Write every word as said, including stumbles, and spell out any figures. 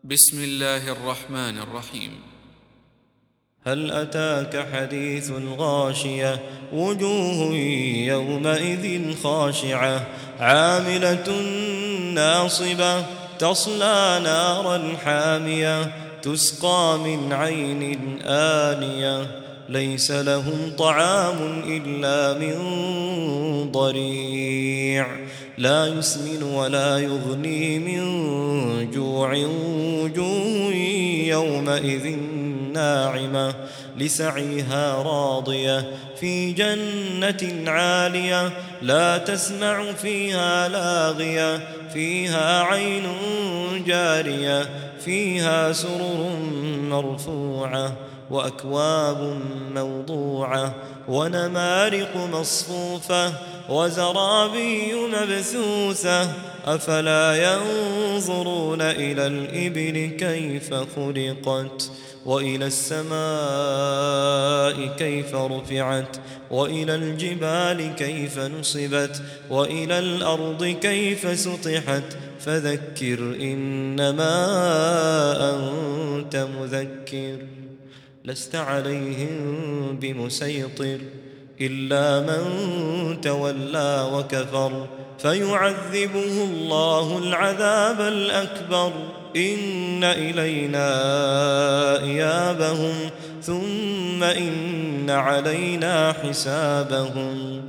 بسم الله الرحمن الرحيم. هل أتاك حديث الغاشية وجوه يومئذ خاشعة عاملة ناصبة تصلى نارا حامية تسقى من عين آنية ليس لهم طعام إلا من ضريع لا يسمن ولا يغني من جوع وجوه يومئذ ناعمة لسعيها راضية في جنة عالية لا تسمع فيها لاغية فيها عين جارية فيها سرر مرفوعة وأكواب موضوعة ونمارق مصفوفة وزرابي مبثوثة أفلا ينظرون إلى الإبل كيف خلقت وإلى السماء كيف رفعت وإلى الجبال كيف نصبت وإلى الأرض كيف سطحت فذكر إنما أنت مذكر لست عليهم بمسيطر إلا من تولى وكفر فيعذبه الله العذاب الأكبر إن إلينا إيابهم ثم إن علينا حسابهم